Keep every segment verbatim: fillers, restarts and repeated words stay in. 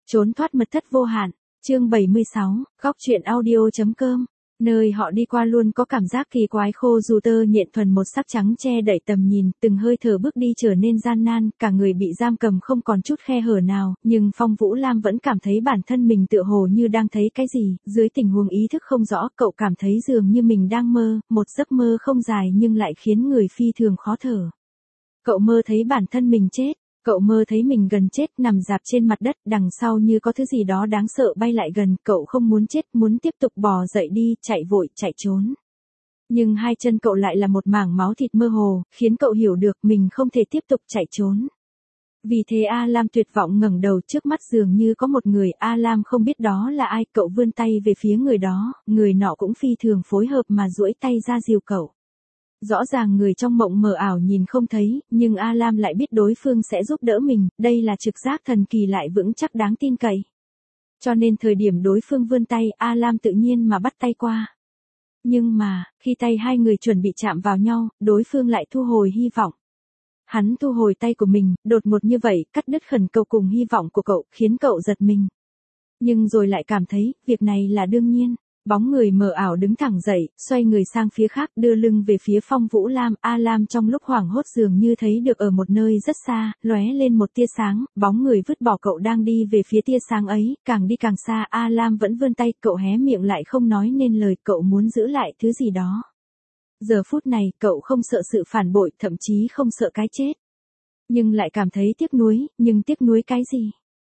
Trốn thoát mật thất vô hạn, chương bảy mươi sáu, góc truyện audio.com. Nơi họ đi qua luôn có cảm giác kỳ quái, khô dù tơ nhện thuần một sắc trắng che đậy tầm nhìn, từng hơi thở bước đi trở nên gian nan, cả người bị giam cầm không còn chút khe hở nào, nhưng Phong Vũ Lam vẫn cảm thấy bản thân mình tựa hồ như đang thấy cái gì, dưới tình huống ý thức không rõ, cậu cảm thấy dường như mình đang mơ, một giấc mơ không dài nhưng lại khiến người phi thường khó thở. Cậu mơ thấy bản thân mình chết. Cậu mơ thấy mình gần chết, nằm rạp trên mặt đất, đằng sau như có thứ gì đó đáng sợ bay lại gần, cậu không muốn chết, muốn tiếp tục bò dậy đi, chạy vội, chạy trốn. Nhưng hai chân cậu lại là một mảng máu thịt mơ hồ, khiến cậu hiểu được mình không thể tiếp tục chạy trốn. Vì thế A Lam tuyệt vọng ngẩng đầu, trước mắt dường như có một người, A Lam không biết đó là ai, cậu vươn tay về phía người đó, người nọ cũng phi thường phối hợp mà duỗi tay ra dìu cậu. Rõ ràng người trong mộng mờ ảo nhìn không thấy, nhưng A Lam lại biết đối phương sẽ giúp đỡ mình, đây là trực giác thần kỳ lại vững chắc đáng tin cậy. Cho nên thời điểm đối phương vươn tay, A Lam tự nhiên mà bắt tay qua. Nhưng mà, khi tay hai người chuẩn bị chạm vào nhau, đối phương lại thu hồi hy vọng. Hắn thu hồi tay của mình, đột ngột như vậy, cắt đứt khẩn cầu cùng hy vọng của cậu, khiến cậu giật mình. Nhưng rồi lại cảm thấy, việc này là đương nhiên. Bóng người mờ ảo đứng thẳng dậy, xoay người sang phía khác, đưa lưng về phía Phong Vũ Lam. A Lam trong lúc hoảng hốt dường như thấy được ở một nơi rất xa, lóe lên một tia sáng, bóng người vứt bỏ cậu đang đi về phía tia sáng ấy, càng đi càng xa. A Lam vẫn vươn tay, cậu hé miệng lại không nói nên lời, cậu muốn giữ lại thứ gì đó. Giờ phút này, cậu không sợ sự phản bội, thậm chí không sợ cái chết. Nhưng lại cảm thấy tiếc nuối, nhưng tiếc nuối cái gì?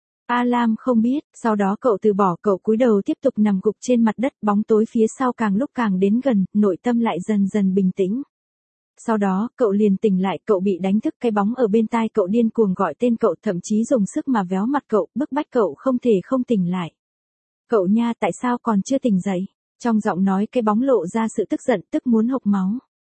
A Lam không biết, sau đó cậu từ bỏ, cậu cúi đầu tiếp tục nằm gục trên mặt đất, bóng tối phía sau càng lúc càng đến gần, nội tâm lại dần dần bình tĩnh. Sau đó, cậu liền tỉnh lại, cậu bị đánh thức, cái bóng ở bên tai cậu điên cuồng gọi tên cậu, thậm chí dùng sức mà véo mặt cậu, bức bách cậu không thể không tỉnh lại. Cậu nha, tại sao còn chưa tỉnh dậy? Trong giọng nói cái bóng lộ ra sự tức giận, tức muốn hộc máu.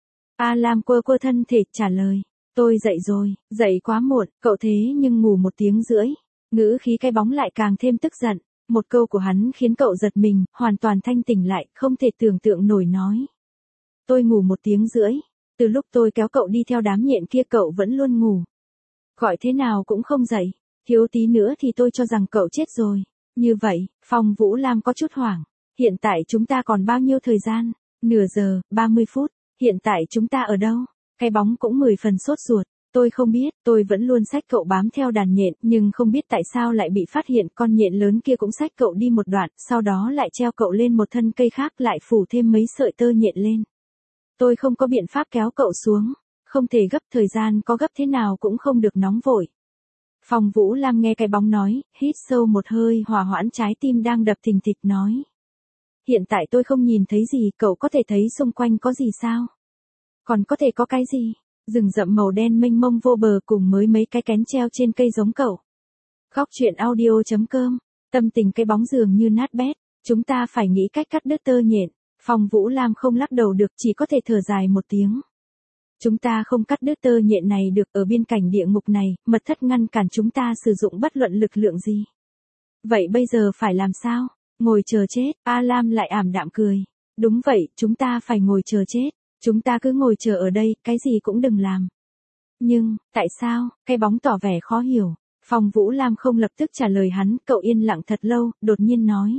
A Lam quơ quơ thân thể, trả lời, tôi dậy rồi, dậy quá muộn, cậu thế nhưng ngủ một tiếng rưỡi. Ngữ khí cái bóng lại càng thêm tức giận, một câu của hắn khiến cậu giật mình, hoàn toàn thanh tỉnh lại, không thể tưởng tượng nổi nói. Tôi ngủ một tiếng rưỡi, từ lúc tôi kéo cậu đi theo đám nhện kia cậu vẫn luôn ngủ. Gọi thế nào cũng không dậy, thiếu tí nữa thì tôi cho rằng cậu chết rồi. Như vậy, Phong Vũ Lam có chút hoảng, hiện tại chúng ta còn bao nhiêu thời gian? Nửa giờ, ba mươi phút, hiện tại chúng ta ở đâu? Cái bóng cũng mười phần sốt ruột. Tôi không biết, tôi vẫn luôn xách cậu bám theo đàn nhện, nhưng không biết tại sao lại bị phát hiện, con nhện lớn kia cũng xách cậu đi một đoạn, sau đó lại treo cậu lên một thân cây khác, lại phủ thêm mấy sợi tơ nhện lên. Tôi không có biện pháp kéo cậu xuống, không thể gấp, thời gian có gấp thế nào cũng không được nóng vội. Phong Vũ Lam nghe cái bóng nói, hít sâu một hơi, hòa hoãn trái tim đang đập thình thịch nói. Hiện tại tôi không nhìn thấy gì, cậu có thể thấy xung quanh có gì sao? Còn có thể có cái gì? Rừng rậm màu đen mênh mông vô bờ cùng mới mấy cái kén treo trên cây giống cậu. Góc truyện audio.com, tâm tình cái bóng dường như nát bét, chúng ta phải nghĩ cách cắt đứt tơ nhện. Phong Vũ Lam không lắc đầu được, chỉ có thể thở dài một tiếng. Chúng ta không cắt đứt tơ nhện này được, ở biên cảnh địa ngục này, mật thất ngăn cản chúng ta sử dụng bất luận lực lượng gì. Vậy bây giờ phải làm sao? Ngồi chờ chết, A Lam lại ảm đạm cười. Đúng vậy, chúng ta phải ngồi chờ chết. Chúng ta cứ ngồi chờ ở đây, cái gì cũng đừng làm. Nhưng, tại sao? Cái bóng tỏ vẻ khó hiểu. Phong Vũ Lam không lập tức trả lời hắn, cậu yên lặng thật lâu, đột nhiên nói.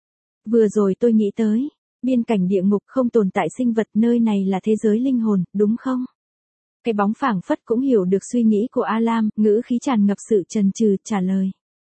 Vừa rồi tôi nghĩ tới, biên cảnh địa ngục không tồn tại sinh vật, nơi này là thế giới linh hồn, đúng không? Cái bóng phảng phất cũng hiểu được suy nghĩ của A Lam, ngữ khí tràn ngập sự chần chừ, trả lời.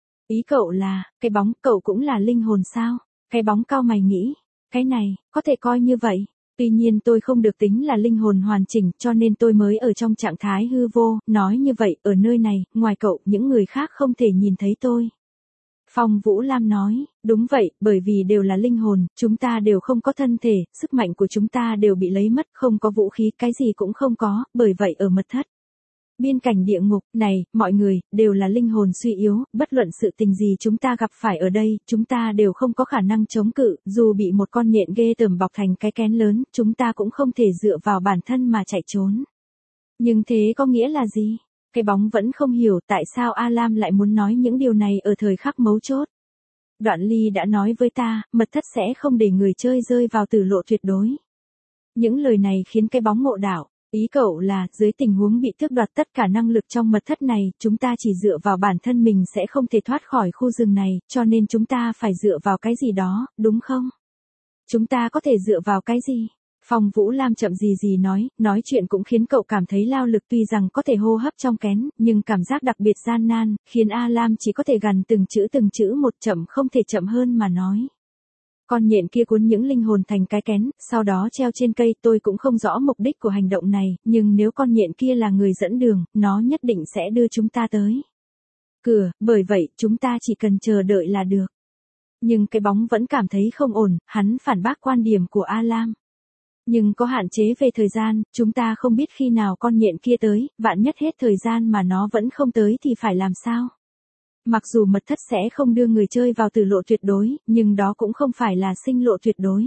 Ý cậu là, cái bóng, cậu cũng là linh hồn sao? Cái bóng cau mày nghĩ, cái này, có thể coi như vậy. Tuy nhiên tôi không được tính là linh hồn hoàn chỉnh, cho nên tôi mới ở trong trạng thái hư vô, nói như vậy, ở nơi này, ngoài cậu, những người khác không thể nhìn thấy tôi. Phong Vũ Lam nói, đúng vậy, bởi vì đều là linh hồn, chúng ta đều không có thân thể, sức mạnh của chúng ta đều bị lấy mất, không có vũ khí, cái gì cũng không có, bởi vậy ở mật thất. Biên cảnh địa ngục, này, mọi người, đều là linh hồn suy yếu, bất luận sự tình gì chúng ta gặp phải ở đây, chúng ta đều không có khả năng chống cự, dù bị một con nhện ghê tởm bọc thành cái kén lớn, chúng ta cũng không thể dựa vào bản thân mà chạy trốn. Nhưng thế có nghĩa là gì? Cái bóng vẫn không hiểu tại sao A Lam lại muốn nói những điều này ở thời khắc mấu chốt. Đoạn Ly đã nói với ta, mật thất sẽ không để người chơi rơi vào tử lộ tuyệt đối. Những lời này khiến cái bóng ngộ đạo. Ý cậu là, dưới tình huống bị tước đoạt tất cả năng lực trong mật thất này, chúng ta chỉ dựa vào bản thân mình sẽ không thể thoát khỏi khu rừng này, cho nên chúng ta phải dựa vào cái gì đó, đúng không? Chúng ta có thể dựa vào cái gì? Phong Vũ Lam chậm gì gì nói, nói chuyện cũng khiến cậu cảm thấy lao lực, tuy rằng có thể hô hấp trong kén, nhưng cảm giác đặc biệt gian nan, khiến A Lam chỉ có thể gằn từng chữ từng chữ một, chậm không thể chậm hơn mà nói. Con nhện kia cuốn những linh hồn thành cái kén, sau đó treo trên cây, tôi cũng không rõ mục đích của hành động này, nhưng nếu con nhện kia là người dẫn đường, nó nhất định sẽ đưa chúng ta tới cửa, bởi vậy, chúng ta chỉ cần chờ đợi là được. Nhưng cái bóng vẫn cảm thấy không ổn, hắn phản bác quan điểm của A Lam. Nhưng có hạn chế về thời gian, chúng ta không biết khi nào con nhện kia tới, vạn nhất hết thời gian mà nó vẫn không tới thì phải làm sao? Mặc dù mật thất sẽ không đưa người chơi vào tử lộ tuyệt đối, nhưng đó cũng không phải là sinh lộ tuyệt đối.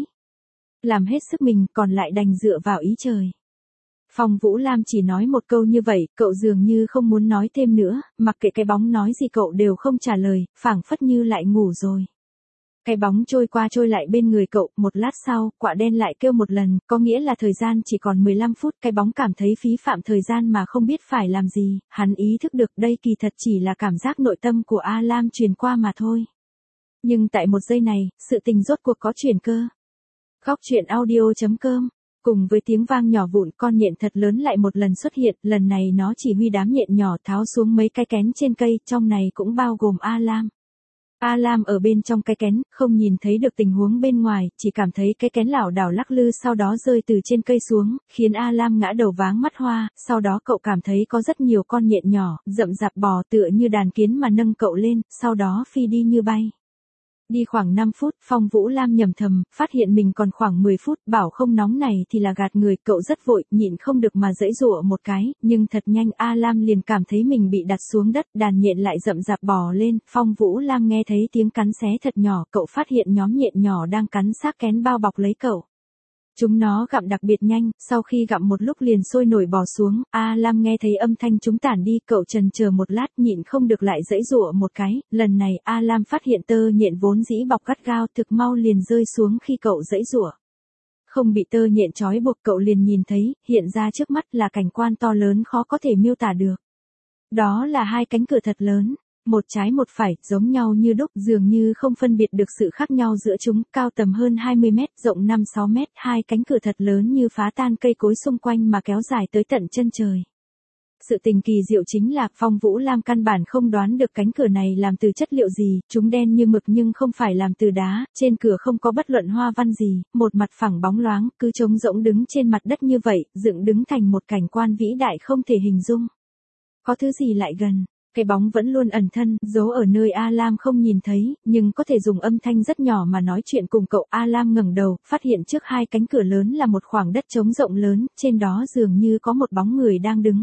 Làm hết sức mình, còn lại đành dựa vào ý trời. Phong Vũ Lam chỉ nói một câu như vậy, cậu dường như không muốn nói thêm nữa, mặc kệ cái bóng nói gì cậu đều không trả lời, phảng phất như lại ngủ rồi. Cái bóng trôi qua trôi lại bên người cậu, một lát sau, quạ đen lại kêu một lần, có nghĩa là thời gian chỉ còn mười lăm phút, cái bóng cảm thấy phí phạm thời gian mà không biết phải làm gì, hắn ý thức được đây kỳ thật chỉ là cảm giác nội tâm của A Lam truyền qua mà thôi. Nhưng tại một giây này, sự tình rốt cuộc có chuyển cơ. Góc truyện audio chấm com. Cùng với tiếng vang nhỏ vụn, con nhện thật lớn lại một lần xuất hiện, lần này nó chỉ huy đám nhện nhỏ tháo xuống mấy cái kén trên cây, trong này cũng bao gồm A Lam. A Lam ở bên trong cái kén, không nhìn thấy được tình huống bên ngoài, chỉ cảm thấy cái kén lảo đảo lắc lư sau đó rơi từ trên cây xuống, khiến A Lam ngã đầu váng mắt hoa, sau đó cậu cảm thấy có rất nhiều con nhện nhỏ, rậm rạp bò tựa như đàn kiến mà nâng cậu lên, sau đó phi đi như bay. Đi khoảng năm phút, Phong Vũ Lam nhầm thầm, phát hiện mình còn khoảng mười phút, bảo không nóng này thì là gạt người, cậu rất vội, nhịn không được mà giãy giụa một cái, nhưng thật nhanh A Lam liền cảm thấy mình bị đặt xuống đất, đàn nhện lại rậm rạp bò lên, Phong Vũ Lam nghe thấy tiếng cắn xé thật nhỏ, cậu phát hiện nhóm nhện nhỏ đang cắn xác kén bao bọc lấy cậu. Chúng nó gặm đặc biệt nhanh, sau khi gặm một lúc liền sôi nổi bò xuống, A Lam nghe thấy âm thanh chúng tản đi, cậu trần chờ một lát nhịn không được lại giãy giụa một cái, lần này A Lam phát hiện tơ nhện vốn dĩ bọc gắt gao thực mau liền rơi xuống khi cậu giãy giụa. Không bị tơ nhện trói buộc cậu liền nhìn thấy, hiện ra trước mắt là cảnh quan to lớn khó có thể miêu tả được. Đó là hai cánh cửa thật lớn. Một trái một phải, giống nhau như đúc, dường như không phân biệt được sự khác nhau giữa chúng, cao tầm hơn hai mươi mét, rộng năm sáu mét, hai cánh cửa thật lớn như phá tan cây cối xung quanh mà kéo dài tới tận chân trời. Sự tình kỳ diệu chính là, Phong Vũ Lam căn bản không đoán được cánh cửa này làm từ chất liệu gì, chúng đen như mực nhưng không phải làm từ đá, trên cửa không có bất luận hoa văn gì, một mặt phẳng bóng loáng, cứ trống rỗng đứng trên mặt đất như vậy, dựng đứng thành một cảnh quan vĩ đại không thể hình dung. Có thứ gì lại gần. Cái bóng vẫn luôn ẩn thân, giấu ở nơi A Lam không nhìn thấy, nhưng có thể dùng âm thanh rất nhỏ mà nói chuyện cùng cậu. A Lam ngẩng đầu, phát hiện trước hai cánh cửa lớn là một khoảng đất trống rộng lớn, trên đó dường như có một bóng người đang đứng.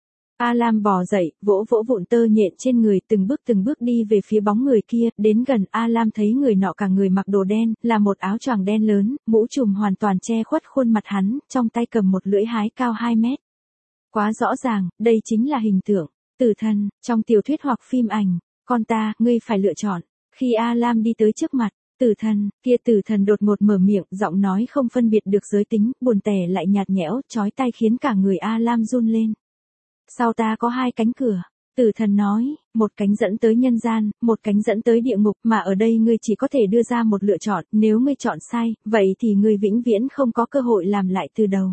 A Lam bò dậy, vỗ vỗ vụn tơ nhện trên người, từng bước từng bước đi về phía bóng người kia, đến gần A Lam thấy người nọ cả người mặc đồ đen, là một áo choàng đen lớn, mũ trùm hoàn toàn che khuất khuôn mặt hắn, trong tay cầm một lưỡi hái cao hai mét. Quá rõ ràng, đây chính là hình tượng tử thần, trong tiểu thuyết hoặc phim ảnh, con ta, ngươi phải lựa chọn. Khi A Lam đi tới trước mặt, tử thần, kia tử thần đột ngột mở miệng, giọng nói không phân biệt được giới tính, buồn tẻ lại nhạt nhẽo, chói tai khiến cả người A Lam run lên. Sau ta có hai cánh cửa, tử thần nói, một cánh dẫn tới nhân gian, một cánh dẫn tới địa ngục, mà ở đây ngươi chỉ có thể đưa ra một lựa chọn, nếu ngươi chọn sai, vậy thì ngươi vĩnh viễn không có cơ hội làm lại từ đầu.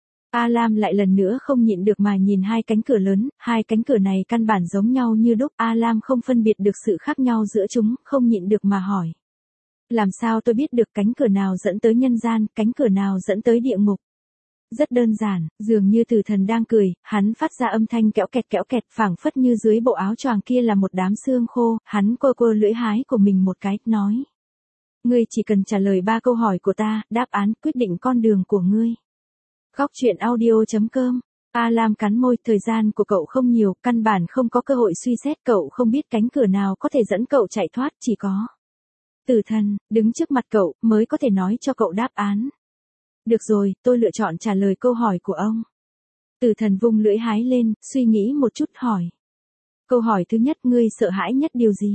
A Lam lại lần nữa không nhịn được mà nhìn hai cánh cửa lớn, hai cánh cửa này căn bản giống nhau như đúc, A Lam không phân biệt được sự khác nhau giữa chúng, không nhịn được mà hỏi. Làm sao tôi biết được cánh cửa nào dẫn tới nhân gian, cánh cửa nào dẫn tới địa ngục? Rất đơn giản, dường như tử thần đang cười, hắn phát ra âm thanh kẽo kẹt kẽo kẹt, phảng phất như dưới bộ áo choàng kia là một đám xương khô, hắn quơ quơ lưỡi hái của mình một cái, nói. Ngươi chỉ cần trả lời ba câu hỏi của ta, đáp án quyết định con đường của ngươi. Góc truyện audio chấm com. A Lam cắn môi, thời gian của cậu không nhiều, căn bản không có cơ hội suy xét, cậu không biết cánh cửa nào có thể dẫn cậu chạy thoát, chỉ có tử thần, đứng trước mặt cậu, mới có thể nói cho cậu đáp án. Được rồi, tôi lựa chọn trả lời câu hỏi của ông. Tử thần vung lưỡi hái lên, suy nghĩ một chút hỏi. Câu hỏi thứ nhất, ngươi sợ hãi nhất điều gì?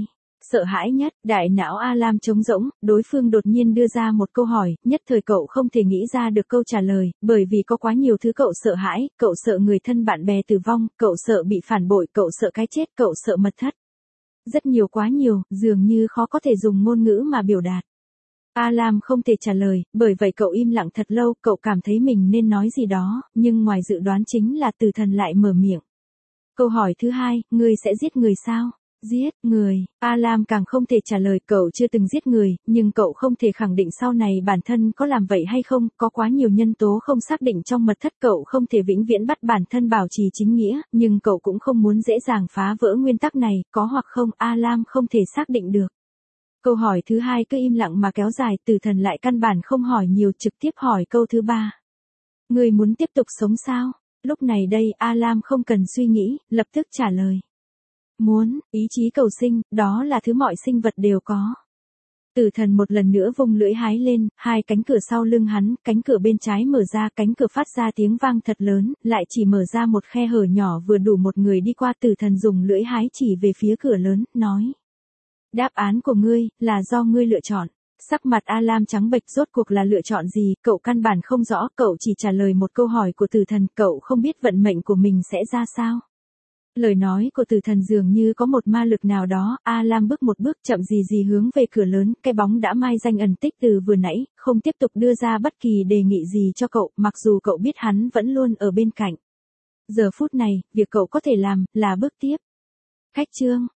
Sợ hãi nhất, đại não Alam trống rỗng, đối phương đột nhiên đưa ra một câu hỏi, nhất thời cậu không thể nghĩ ra được câu trả lời, bởi vì có quá nhiều thứ cậu sợ hãi, cậu sợ người thân bạn bè tử vong, cậu sợ bị phản bội, cậu sợ cái chết, cậu sợ mật thất. Rất nhiều quá nhiều, dường như khó có thể dùng ngôn ngữ mà biểu đạt. Alam không thể trả lời, bởi vậy cậu im lặng thật lâu, cậu cảm thấy mình nên nói gì đó, nhưng ngoài dự đoán chính là Từ Thần lại mở miệng. Câu hỏi thứ hai, ngươi sẽ giết người sao? Giết người, Alam càng không thể trả lời, cậu chưa từng giết người, nhưng cậu không thể khẳng định sau này bản thân có làm vậy hay không, có quá nhiều nhân tố không xác định trong mật thất, cậu không thể vĩnh viễn bắt bản thân bảo trì chính nghĩa, nhưng cậu cũng không muốn dễ dàng phá vỡ nguyên tắc này, có hoặc không, Alam không thể xác định được. Câu hỏi thứ hai cứ im lặng mà kéo dài, Từ Thần lại căn bản không hỏi nhiều, trực tiếp hỏi câu thứ ba. Ngươi muốn tiếp tục sống sao? Lúc này đây, Alam không cần suy nghĩ, lập tức trả lời. Muốn, ý chí cầu sinh, đó là thứ mọi sinh vật đều có. Tử Thần một lần nữa vung lưỡi hái lên, hai cánh cửa sau lưng hắn, cánh cửa bên trái mở ra, cánh cửa phát ra tiếng vang thật lớn, lại chỉ mở ra một khe hở nhỏ vừa đủ một người đi qua. Tử Thần dùng lưỡi hái chỉ về phía cửa lớn, nói. Đáp án của ngươi, là do ngươi lựa chọn. Sắc mặt Alam trắng bệch, rốt cuộc là lựa chọn gì, cậu căn bản không rõ, cậu chỉ trả lời một câu hỏi của Tử Thần, cậu không biết vận mệnh của mình sẽ ra sao. Lời nói của Tử Thần dường như có một ma lực nào đó, Alam bước một bước chậm gì gì hướng về cửa lớn, cái bóng đã mai danh ẩn tích từ vừa nãy, không tiếp tục đưa ra bất kỳ đề nghị gì cho cậu, mặc dù cậu biết hắn vẫn luôn ở bên cạnh. Giờ phút này, việc cậu có thể làm, là bước tiếp. Khách chương.